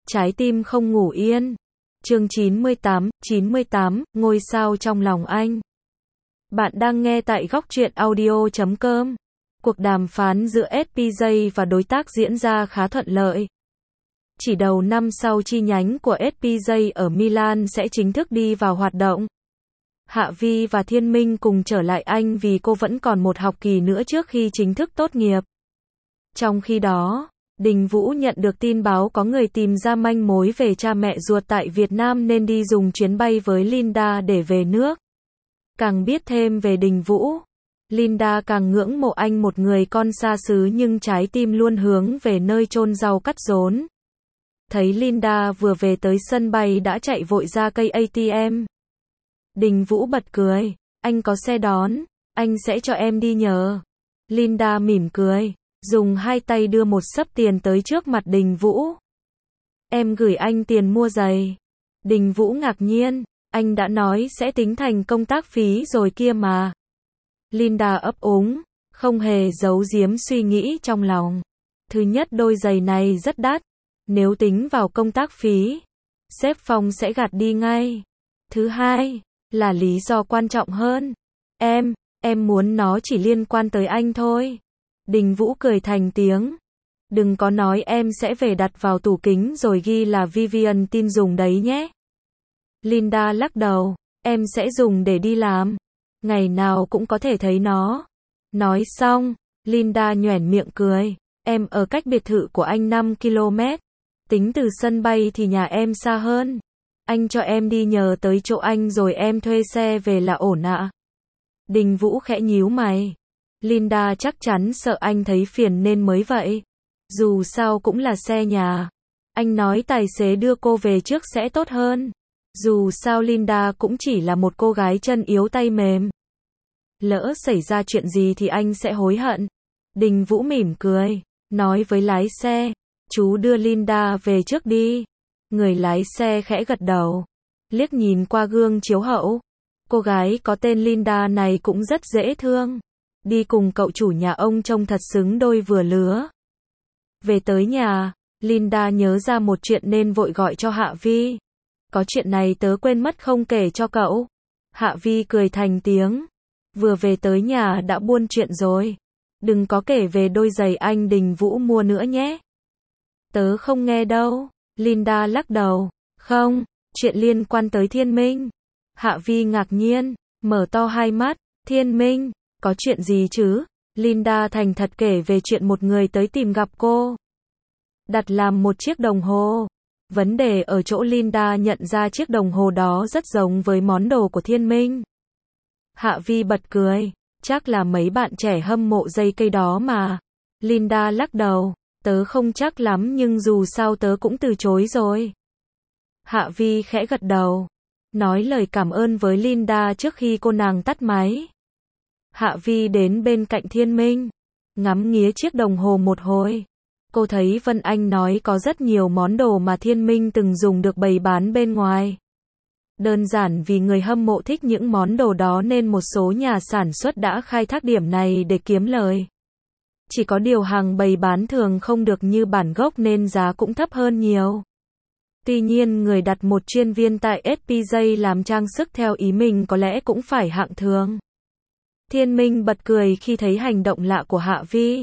Trái tim không ngủ yên. Chương 98, ngôi sao trong lòng anh. Bạn đang nghe tại góc truyện audio.com. Cuộc đàm phán giữa SPJ và đối tác diễn ra khá thuận lợi. Chỉ đầu năm sau chi nhánh của SPJ ở Milan sẽ chính thức đi vào hoạt động. Hạ Vi và Thiên Minh cùng trở lại Anh vì cô vẫn còn một học kỳ nữa trước khi chính thức tốt nghiệp. Trong khi đó, Đình Vũ nhận được tin báo có người tìm ra manh mối về cha mẹ ruột tại Việt Nam nên đi dùng chuyến bay với Linda để về nước. Càng biết thêm về Đình Vũ, Linda càng ngưỡng mộ anh, một người con xa xứ nhưng trái tim luôn hướng về nơi chôn rau cắt rốn. Thấy Linda vừa về tới sân bay đã chạy vội ra cây ATM. Đình Vũ bật cười, anh có xe đón, anh sẽ cho em đi nhờ. Linda mỉm cười, dùng hai tay đưa một xấp tiền tới trước mặt Đình Vũ. Em gửi anh tiền mua giày. Đình Vũ ngạc nhiên, anh đã nói sẽ tính thành công tác phí rồi kia mà. Linda ấp úng, không hề giấu giếm suy nghĩ trong lòng. Thứ nhất, đôi giày này rất đắt, nếu tính vào công tác phí, sếp Phong sẽ gạt đi ngay. Thứ hai, là lý do quan trọng hơn. Em muốn nó chỉ liên quan tới anh thôi. Đình Vũ cười thành tiếng. Đừng có nói em sẽ về đặt vào tủ kính rồi ghi là Vivian tin dùng đấy nhé. Linda lắc đầu, em sẽ dùng để đi làm. Ngày nào cũng có thể thấy nó. Nói xong, Linda nhoẻn miệng cười. Em ở cách biệt thự của anh 5 km. Tính từ sân bay thì nhà em xa hơn. Anh cho em đi nhờ tới chỗ anh rồi em thuê xe về là ổn ạ. Đình Vũ khẽ nhíu mày. Linda chắc chắn sợ anh thấy phiền nên mới vậy. Dù sao cũng là xe nhà. Anh nói tài xế đưa cô về trước sẽ tốt hơn. Dù sao Linda cũng chỉ là một cô gái chân yếu tay mềm. Lỡ xảy ra chuyện gì thì anh sẽ hối hận. Đình Vũ mỉm cười, nói với lái xe, chú đưa Linda về trước đi. Người lái xe khẽ gật đầu, liếc nhìn qua gương chiếu hậu. Cô gái có tên Linda này cũng rất dễ thương. Đi cùng cậu chủ nhà ông trông thật xứng đôi vừa lứa. Về tới nhà, Linda nhớ ra một chuyện nên vội gọi cho Hạ Vi. Có chuyện này tớ quên mất không kể cho cậu. Hạ Vi cười thành tiếng. Vừa về tới nhà đã buôn chuyện rồi. Đừng có kể về đôi giày anh Đình Vũ mua nữa nhé. Tớ không nghe đâu. Linda lắc đầu. Không, chuyện liên quan tới Thiên Minh. Hạ Vi ngạc nhiên, mở to hai mắt. Thiên Minh, có chuyện gì chứ? Linda thành thật kể về chuyện một người tới tìm gặp cô. Đặt làm một chiếc đồng hồ. Vấn đề ở chỗ Linda nhận ra chiếc đồng hồ đó rất giống với món đồ của Thiên Minh. Hạ Vi bật cười, chắc là mấy bạn trẻ hâm mộ dây cây đó mà. Linda lắc đầu, tớ không chắc lắm nhưng dù sao tớ cũng từ chối rồi. Hạ Vi khẽ gật đầu, nói lời cảm ơn với Linda trước khi cô nàng tắt máy. Hạ Vi đến bên cạnh Thiên Minh, ngắm nghía chiếc đồng hồ một hồi. Cô thấy Vân Anh nói có rất nhiều món đồ mà Thiên Minh từng dùng được bày bán bên ngoài. Đơn giản vì người hâm mộ thích những món đồ đó nên một số nhà sản xuất đã khai thác điểm này để kiếm lời. Chỉ có điều hàng bày bán thường không được như bản gốc nên giá cũng thấp hơn nhiều. Tuy nhiên người đặt một chuyên viên tại SPJ làm trang sức theo ý mình có lẽ cũng phải hạng thường. Thiên Minh bật cười khi thấy hành động lạ của Hạ Vi.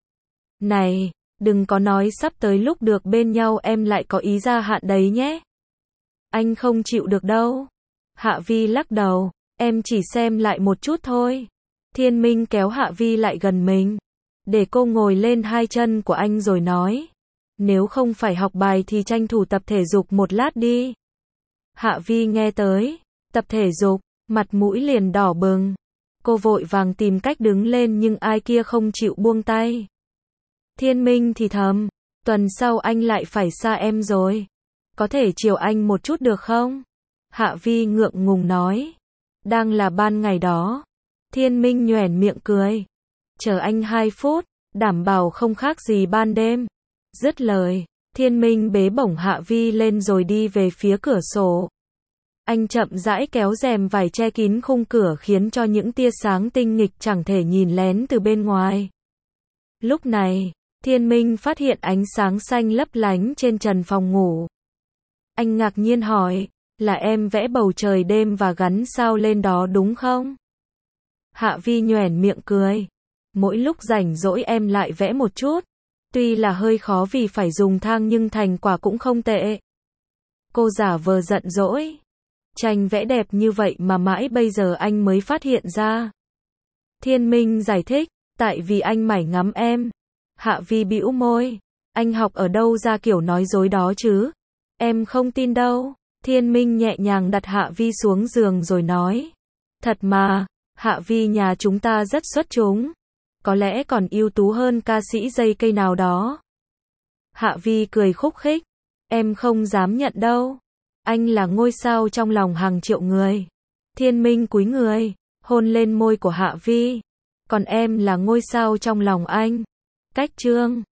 Này, đừng có nói sắp tới lúc được bên nhau em lại có ý gia hạn đấy nhé. Anh không chịu được đâu. Hạ Vi lắc đầu, em chỉ xem lại một chút thôi. Thiên Minh kéo Hạ Vi lại gần mình, để cô ngồi lên hai chân của anh rồi nói. Nếu không phải học bài thì tranh thủ tập thể dục một lát đi. Hạ Vi nghe tới tập thể dục, mặt mũi liền đỏ bừng. Cô vội vàng tìm cách đứng lên nhưng ai kia không chịu buông tay. Thiên Minh thì thầm, tuần sau anh lại phải xa em rồi. Có thể chiều anh một chút được không? Hạ Vi ngượng ngùng nói. Đang là ban ngày đó. Thiên Minh nhoẻn miệng cười. Chờ anh 2 phút, đảm bảo không khác gì ban đêm. Dứt lời, Thiên Minh bế bổng Hạ Vi lên rồi đi về phía cửa sổ. Anh chậm rãi kéo rèm vải che kín khung cửa khiến cho những tia sáng tinh nghịch chẳng thể nhìn lén từ bên ngoài. Lúc này, Thiên Minh phát hiện ánh sáng xanh lấp lánh trên trần phòng ngủ. Anh ngạc nhiên hỏi, là em vẽ bầu trời đêm và gắn sao lên đó đúng không? Hạ Vi nhoẻn miệng cười. Mỗi lúc rảnh rỗi em lại vẽ một chút. Tuy là hơi khó vì phải dùng thang nhưng thành quả cũng không tệ. Cô giả vờ giận dỗi. Tranh vẽ đẹp như vậy mà mãi bây giờ anh mới phát hiện ra. Thiên Minh giải thích, tại vì anh mải ngắm em. Hạ Vi bĩu môi, anh học ở đâu ra kiểu nói dối đó chứ? Em không tin đâu. Thiên Minh nhẹ nhàng đặt Hạ Vi xuống giường rồi nói, thật mà, Hạ Vi nhà chúng ta rất xuất chúng. Có lẽ còn ưu tú hơn ca sĩ dây cây nào đó. Hạ Vi cười khúc khích, em không dám nhận đâu. Anh là ngôi sao trong lòng hàng triệu người. Thiên Minh cúi người, hôn lên môi của Hạ Vi. Còn em là ngôi sao trong lòng anh. Cách chương